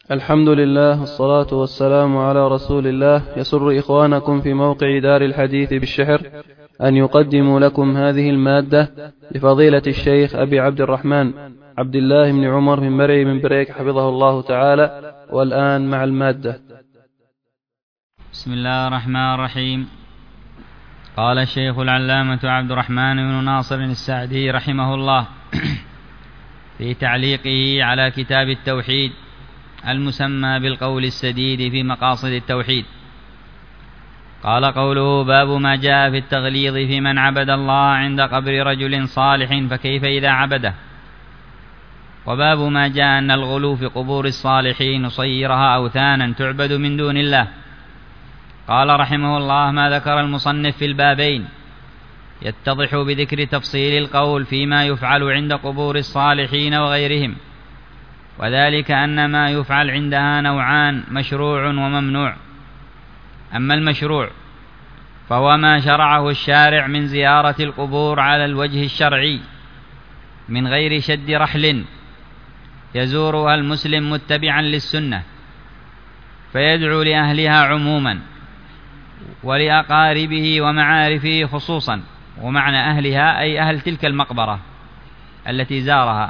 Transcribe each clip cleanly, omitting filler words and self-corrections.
الحمد لله والصلاة والسلام على رسول الله. يسر إخوانكم في موقع دار الحديث بالشحر أن يقدموا لكم هذه المادة لفضيلة الشيخ أبي عبد الرحمن عبد الله بن عمر من مرعي من بريك حفظه الله تعالى. والآن مع المادة. بسم الله الرحمن الرحيم. قال الشيخ العلامة عبد الرحمن بن ناصر السعدي رحمه الله في تعليقه على كتاب التوحيد المسمى بالقول السديد في مقاصد التوحيد، قال قوله: باب ما جاء في التغليظ في من عبد الله عند قبر رجل صالح فكيف إذا عبده، وباب ما جاء أن الغلو في قبور الصالحين صيرها أوثانا تعبد من دون الله. قال رحمه الله: ما ذكر المصنف في البابين يتضح بذكر تفصيل القول فيما يفعل عند قبور الصالحين وغيرهم، وذلك أن ما يفعل عندها نوعان: مشروع وممنوع. أما المشروع فهو ما شرعه الشارع من زيارة القبور على الوجه الشرعي من غير شد رحل يزورها المسلم متبعا للسنة، فيدعو لأهلها عموما ولأقاربه ومعارفه خصوصا، ومعنى أهلها أي أهل تلك المقبرة التي زارها،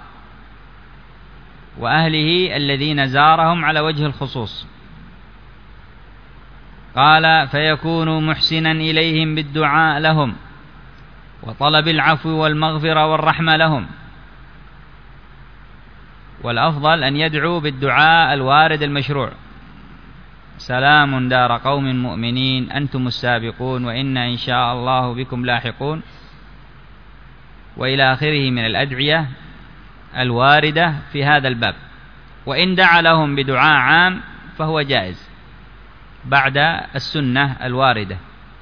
وأهله الذين زارهم على وجه الخصوص. قال: فيكون محسنا إليهم بالدعاء لهم وطلب العفو والمغفرة والرحمة لهم، والأفضل أن يدعو بالدعاء الوارد المشروع: سلام دار قوم مؤمنين أنتم السابقون وإنا إن شاء الله بكم لاحقون، وإلى آخره من الأدعية الواردة في هذا الباب. وإن دعا لهم بدعاء عام فهو جائز بعد السنة الواردة.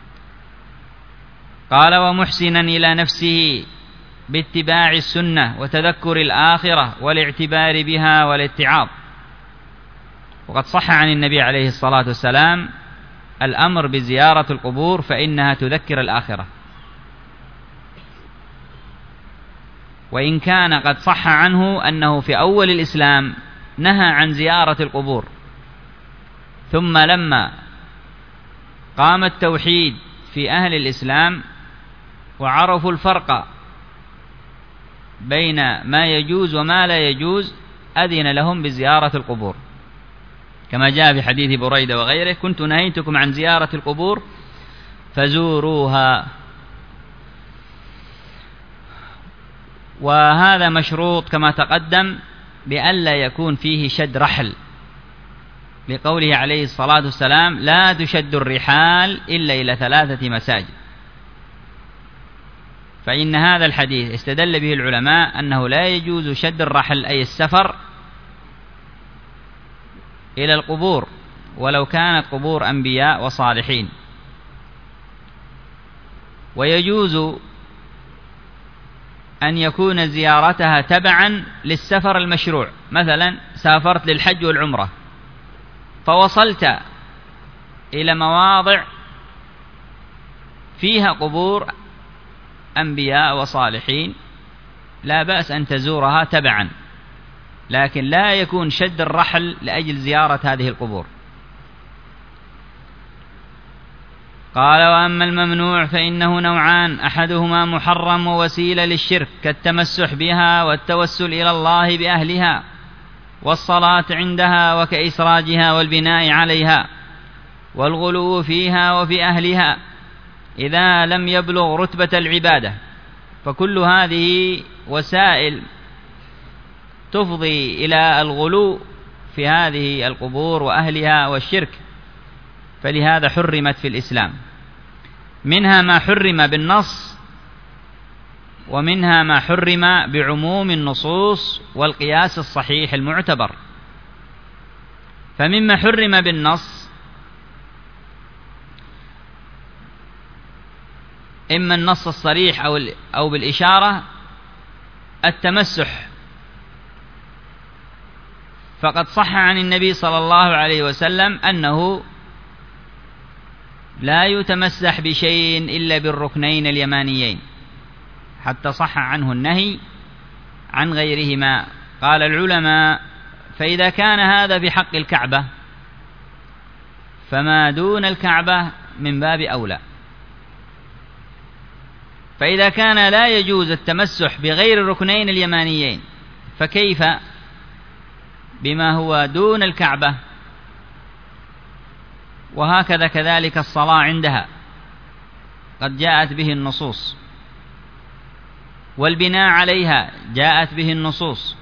قال: ومحسنا إلى نفسه باتباع السنة وتذكر الآخرة والاعتبار بها والاتعاظ. وقد صح عن النبي عليه الصلاة والسلام الأمر بزيارة القبور فإنها تذكر الآخرة، وإن كان قد صح عنه أنه في أول الإسلام نهى عن زيارة القبور، ثم لما قام التوحيد في أهل الإسلام وعرفوا الفرق بين ما يجوز وما لا يجوز أذن لهم بزيارة القبور، كما جاء في حديث بريدة وغيره: كنت نهيتكم عن زيارة القبور فزوروها. وهذا مشروط كما تقدم بألا يكون فيه شد رحل، لقوله عليه الصلاة والسلام: لا تشد الرحال إلا إلى 3 مساجد. فإن هذا الحديث استدل به العلماء أنه لا يجوز شد الرحل أي السفر إلى القبور ولو كانت قبور أنبياء وصالحين، ويجوز أن يكون زيارتها تبعا للسفر المشروع. مثلا سافرت للحج والعمرة فوصلت إلى مواضع فيها قبور أنبياء وصالحين، لا بأس أن تزورها تبعا، لكن لا يكون شد الرحل لأجل زيارة هذه القبور. قال: وأما الممنوع فإنه نوعان: أحدهما محرم ووسيلة للشرك كالتمسح بها والتوسل إلى الله بأهلها والصلاة عندها وكإسراجها والبناء عليها والغلو فيها وفي أهلها إذا لم يبلغ رتبة العبادة، فكل هذه وسائل تفضي إلى الغلو في هذه القبور وأهلها والشرك، فلهذا حرمت في الإسلام. منها ما حرم بالنص، ومنها ما حرم بعموم النصوص والقياس الصحيح المعتبر. فمما حرم بالنص إما النص الصريح أو بالإشارة التمسح، فقد صح عن النبي صلى الله عليه وسلم أنه لا يتمسح بشيء إلا بالركنين اليمانيين، حتى صح عنه النهي عن غيرهما. قال العلماء فإذا كان هذا بحق الكعبة فما دون الكعبة من باب أولى. فإذا كان لا يجوز التمسح بغير الركنين اليمانيين فكيف بما هو دون الكعبة؟ وهكذا كذلك الصلاة عندها قد جاءت به النصوص، والبناء عليها جاءت به النصوص،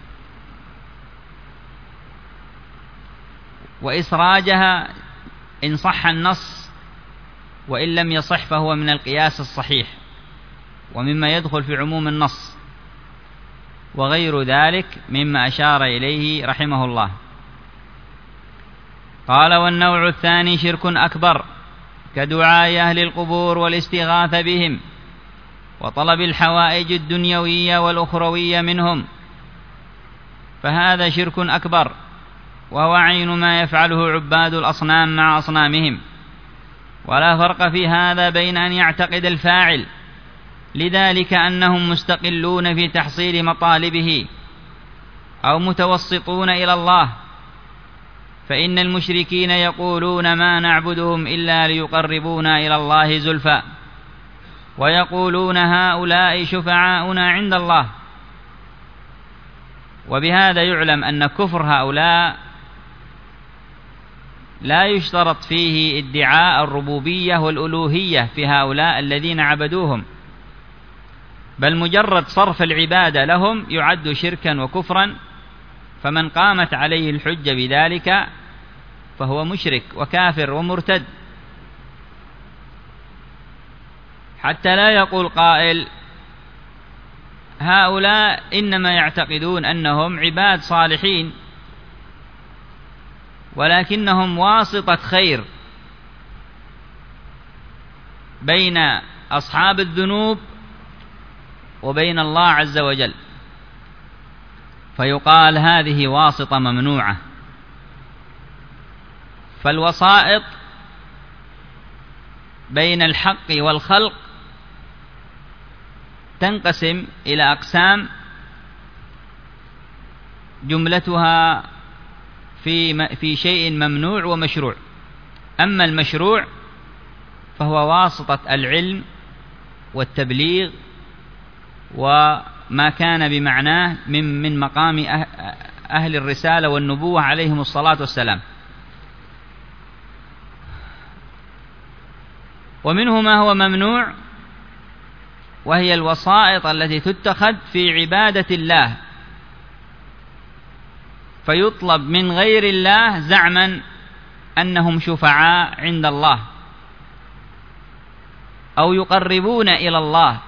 وإسراجها إن صح النص، وإن لم يصح فهو من القياس الصحيح ومما يدخل في عموم النص، وغير ذلك مما أشار إليه رحمه الله. قال: والنوع الثاني شرك أكبر كدعاء أهل القبور والاستغاثة بهم وطلب الحوائج الدنيوية والأخروية منهم، فهذا شرك أكبر، وهو عين ما يفعله عباد الأصنام مع أصنامهم، ولا فرق في هذا بين أن يعتقد الفاعل لذلك أنهم مستقلون في تحصيل مطالبه أو متوسطون إلى الله، فإن المشركين يقولون ما نعبدهم إلا ليقربونا إلى الله زلفى، ويقولون هؤلاء شفعاؤنا عند الله. وبهذا يعلم أن كفر هؤلاء لا يشترط فيه ادعاء الربوبية والألوهية في هؤلاء الذين عبدوهم، بل مجرد صرف العبادة لهم يعد شركا وكفرا، فمن قامت عليه الحجة بذلك فهو مشرك وكافر ومرتد، حتى لا يقول قائل هؤلاء إنما يعتقدون أنهم عباد صالحين ولكنهم واسطة خير بين أصحاب الذنوب وبين الله عز وجل، فيقال هذه واسطة ممنوعة. فالوسائط بين الحق والخلق تنقسم إلى أقسام جملتها في شيء ممنوع ومشروع. أما المشروع فهو واسطة العلم والتبليغ وما كان بمعناه من مقام أهل الرسالة والنبوة عليهم الصلاة والسلام. ومنه ما هو ممنوع، وهي الوسائط التي تتخذ في عبادة الله، فيطلب من غير الله زعما أنهم شفعاء عند الله أو يقربون إلى الله،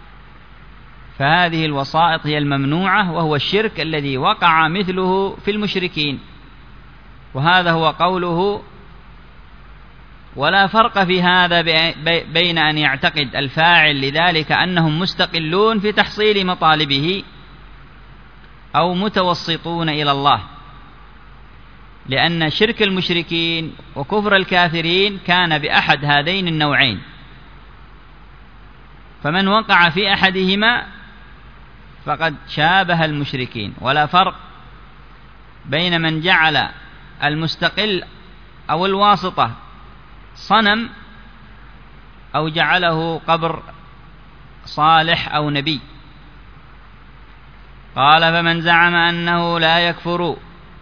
فهذه الوسائط هي الممنوعة، وهو الشرك الذي وقع مثله في المشركين. وهذا هو قوله: ولا فرق في هذا بين أن يعتقد الفاعل لذلك أنهم مستقلون في تحصيل مطالبه أو متوسطون إلى الله، لأن شرك المشركين وكفر الكافرين كان بأحد هذين النوعين، فمن وقع في أحدهما فقد شابه المشركين. ولا فرق بين من جعل المستقل أو الواسطة صنم أو جعله قبر صالح أو نبي. قال: فمن زعم أنه لا يكفر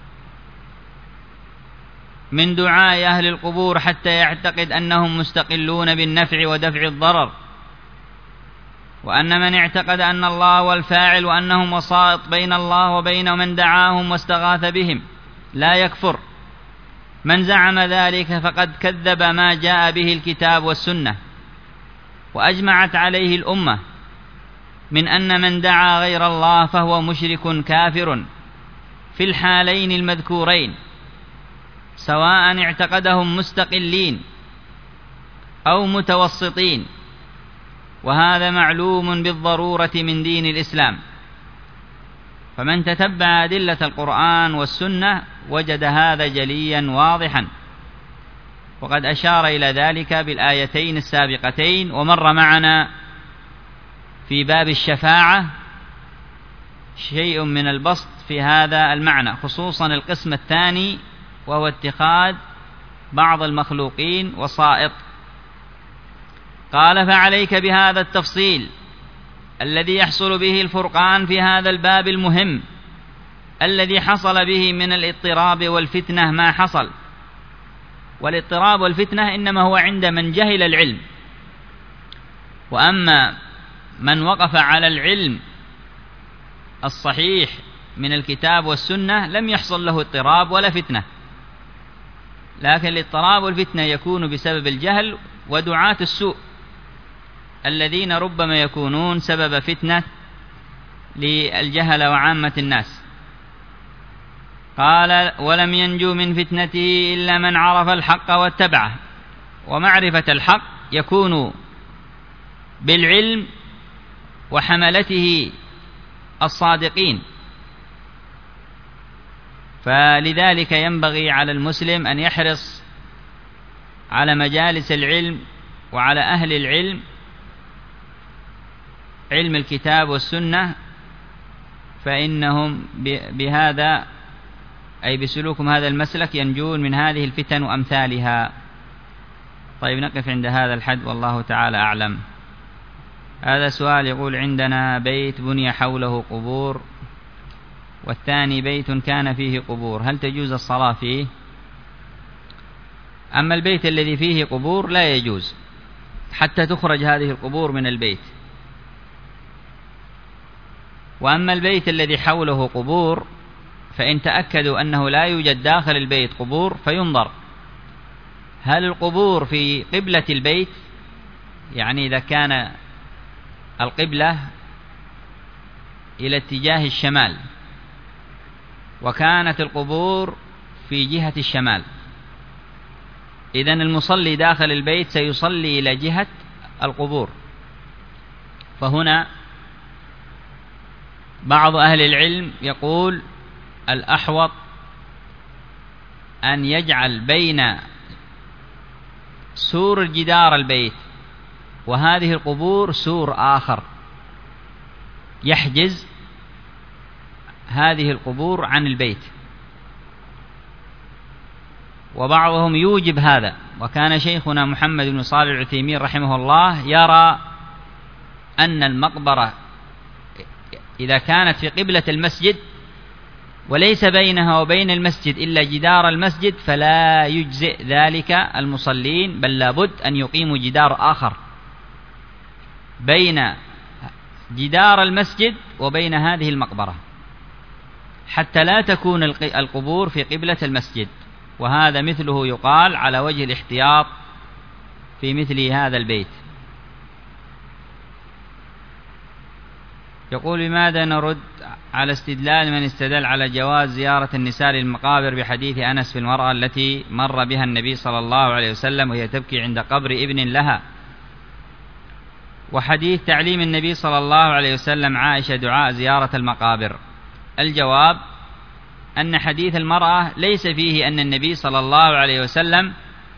من دعاء أهل القبور حتى يعتقد أنهم مستقلون بالنفع ودفع الضرر، وأن من اعتقد أن الله هو الفاعل وأنهم وسائط بين الله وبين من دعاهم واستغاث بهم لا يكفر. من زعم ذلك فقد كذب ما جاء به الكتاب والسنة، وأجمعت عليه الأمة من أن من دعا غير الله فهو مشرك كافر في الحالين المذكورين، سواء اعتقدهم مستقلين أو متوسطين، وهذا معلوم بالضرورة من دين الإسلام. فمن تتبع أدلة القرآن والسنة وجد هذا جليا واضحا، وقد أشار إلى ذلك بالآيتين السابقتين. ومر معنا في باب الشفاعة شيء من البسط في هذا المعنى، خصوصا القسم الثاني وهو اتخاذ بعض المخلوقين وسائط. قال: فعليك بهذا التفصيل الذي يحصل به الفرقان في هذا الباب المهم الذي حصل به من الاضطراب والفتنة ما حصل. والاضطراب والفتنة إنما هو عند من جهل العلم، وأما من وقف على العلم الصحيح من الكتاب والسنة لم يحصل له اضطراب ولا فتنة. لكن الاضطراب والفتنة يكون بسبب الجهل ودعاة السوء الذين ربما يكونون سبب فتنة للجهل وعامة الناس. قال: ولم ينجو من فتنته إلا من عرف الحق واتبعه. ومعرفة الحق يكون بالعلم وحملته الصادقين، فلذلك ينبغي على المسلم أن يحرص على مجالس العلم وعلى أهل العلم، علم الكتاب والسنة، فإنهم بهذا أي بسلوكهم هذا المسلك ينجون من هذه الفتن وأمثالها. طيب، نقف عند هذا الحد والله تعالى أعلم. هذا سؤال يقول: عندنا بيت بني حوله قبور، والثاني بيت كان فيه قبور، هل تجوز الصلاة فيه؟ أما البيت الذي فيه قبور لا يجوز حتى تخرج هذه القبور من البيت. وأما البيت الذي حوله قبور فإن تأكدوا أنه لا يوجد داخل البيت قبور فينظر هل القبور في قبلة البيت، يعني إذا كان القبلة إلى اتجاه الشمال وكانت القبور في جهة الشمال، إذن المصلي داخل البيت سيصلي إلى جهة القبور. فهنا بعض أهل العلم يقول: الأحوط أن يجعل بين سور جدار البيت وهذه القبور سور آخر يحجز هذه القبور عن البيت. وبعضهم يوجب هذا، وكان شيخنا محمد بن صالح العثيمين رحمه الله يرى أن المقبرة إذا كانت في قبلة المسجد وليس بينها وبين المسجد إلا جدار المسجد فلا يجزئ ذلك المصلين، بل لابد أن يقيموا جدار آخر بين جدار المسجد وبين هذه المقبرة حتى لا تكون القبور في قبلة المسجد. وهذا مثله يقال على وجه الاحتياط في مثل هذا البيت. يقول: لماذا نرد على استدلال من استدل على جواز زيارة النساء للمقابر بحديث أنس في المرأة التي مر بها النبي صلى الله عليه وسلم وهي تبكي عند قبر ابن لها، وحديث تعليم النبي صلى الله عليه وسلم عائشة دعاء زيارة المقابر؟ الجواب أن حديث المرأة ليس فيه أن النبي صلى الله عليه وسلم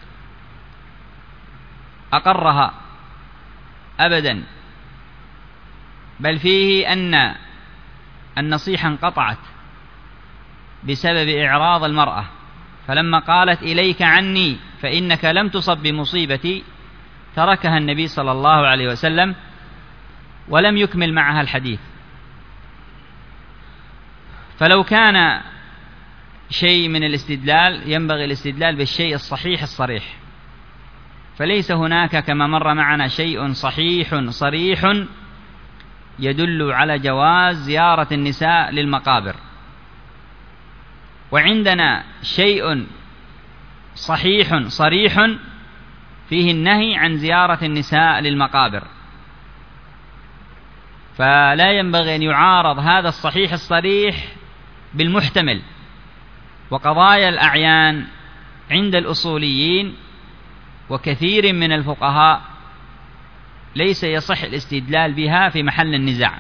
أقرها أبدا، بل فيه أن النصيحة انقطعت بسبب إعراض المرأة، فلما قالت: إليك عني فإنك لم تصب بمصيبتي، تركها النبي صلى الله عليه وسلم ولم يكمل معها الحديث. فلو كان شيء من الاستدلال ينبغي الاستدلال بالشيء الصحيح الصريح، فليس هناك كما مر معنا شيء صحيح صريح يدل على جواز زيارة النساء للمقابر، وعندنا شيء صحيح صريح فيه النهي عن زيارة النساء للمقابر، فلا ينبغي أن يعارض هذا الصحيح الصريح بالمحتمل. وقضايا الأعيان عند الأصوليين وكثير من الفقهاء ليس يصح الاستدلال بها في محل النزاع،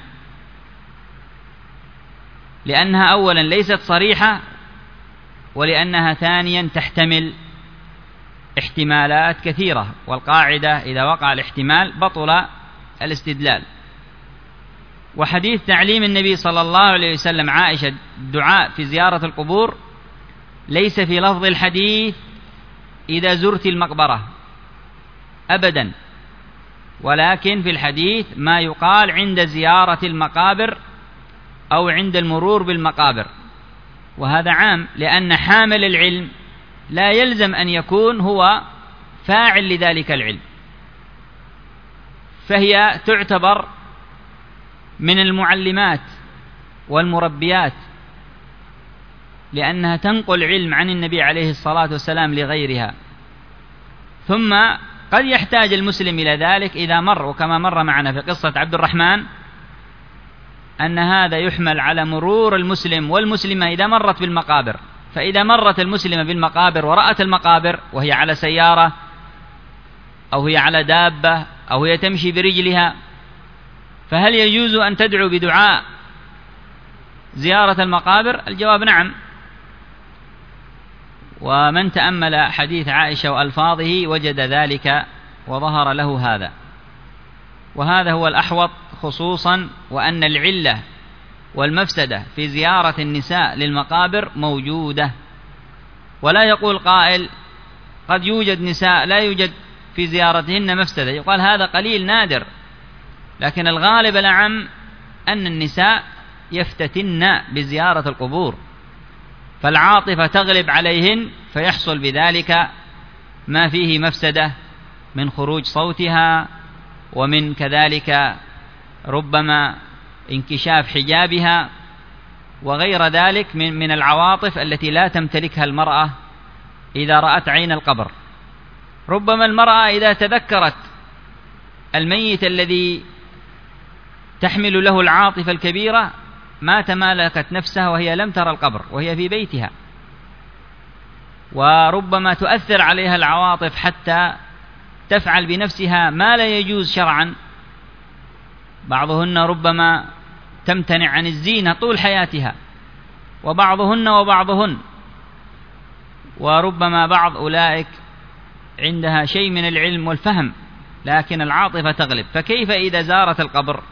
لأنها أولا ليست صريحة، ولأنها ثانيا تحتمل احتمالات كثيرة، والقاعدة إذا وقع الاحتمال بطل الاستدلال. وحديث تعليم النبي صلى الله عليه وسلم عائشة الدعاء في زيارة القبور ليس في لفظ الحديث إذا زرت المقبرة أبدا، ولكن في الحديث ما يقال عند زيارة المقابر أو عند المرور بالمقابر، وهذا عام، لأن حامل العلم لا يلزم أن يكون هو فاعل لذلك العلم، فهي تعتبر من المعلمات والمربيات، لأنها تنقل علم عن النبي عليه الصلاة والسلام لغيرها. ثم قد يحتاج المسلم إلى ذلك إذا مر، وكما مر معنا في قصة عبد الرحمن أن هذا يحمل على مرور المسلم والمسلمة إذا مرت بالمقابر. فإذا مرت المسلمة بالمقابر ورأت المقابر وهي على سيارة أو هي على دابة أو هي تمشي برجلها، فهل يجوز أن تدعو بدعاء زيارة المقابر؟ الجواب نعم. ومن تأمل حديث عائشة وألفاظه وجد ذلك وظهر له هذا، وهذا هو الأحوط خصوصا، وأن العلة والمفسدة في زيارة النساء للمقابر موجودة. ولا يقول قائل قد يوجد نساء لا يوجد في زيارتهن مفسدة، يقال هذا قليل نادر، لكن الغالب الأعم أن النساء يفتتن بزيارة القبور، فالعاطفة تغلب عليهن فيحصل بذلك ما فيه مفسدة من خروج صوتها، ومن كذلك ربما انكشاف حجابها، وغير ذلك من العواطف التي لا تمتلكها المرأة إذا رأت عين القبر. ربما المرأة إذا تذكرت الميت الذي تحمل له العاطفة الكبيرة ما تمالكت نفسها وهي لم ترى القبر وهي في بيتها، وربما تؤثر عليها العواطف حتى تفعل بنفسها ما لا يجوز شرعا. بعضهن ربما تمتنع عن الزينة طول حياتها، وبعضهن وربما بعض أولئك عندها شيء من العلم والفهم لكن العاطفة تغلب. فكيف إذا زارت القبر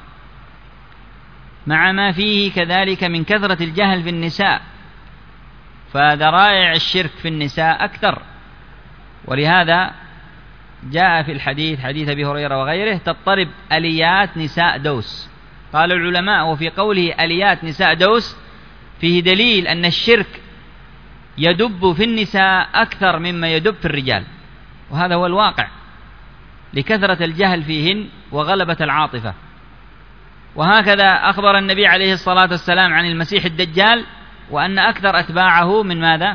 مع ما فيه كذلك من كثرة الجهل في النساء؟ فذرائع الشرك في النساء أكثر، ولهذا جاء في الحديث حديث أبي هريرة وغيره تضطرب أليات نساء دوس. قال العلماء وفي قوله أليات نساء دوس فيه دليل أن الشرك يدب في النساء أكثر مما يدب في الرجال، وهذا هو الواقع لكثرة الجهل فيهن وغلبة العاطفة. وهكذا أخبر النبي عليه الصلاة والسلام عن المسيح الدجال، وأن أكثر أتباعه من ماذا؟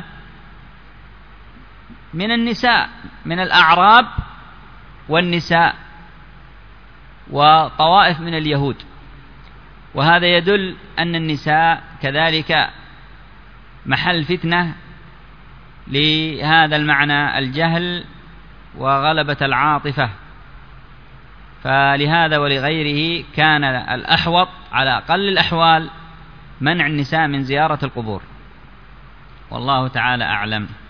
من النساء، من الأعراب والنساء وطوائف من اليهود. وهذا يدل أن النساء كذلك محل فتنة لهذا المعنى، الجهل وغلبة العاطفة. فلهذا ولغيره كان الأحوط على أقل الأحوال منع النساء من زيارة القبور، والله تعالى أعلم.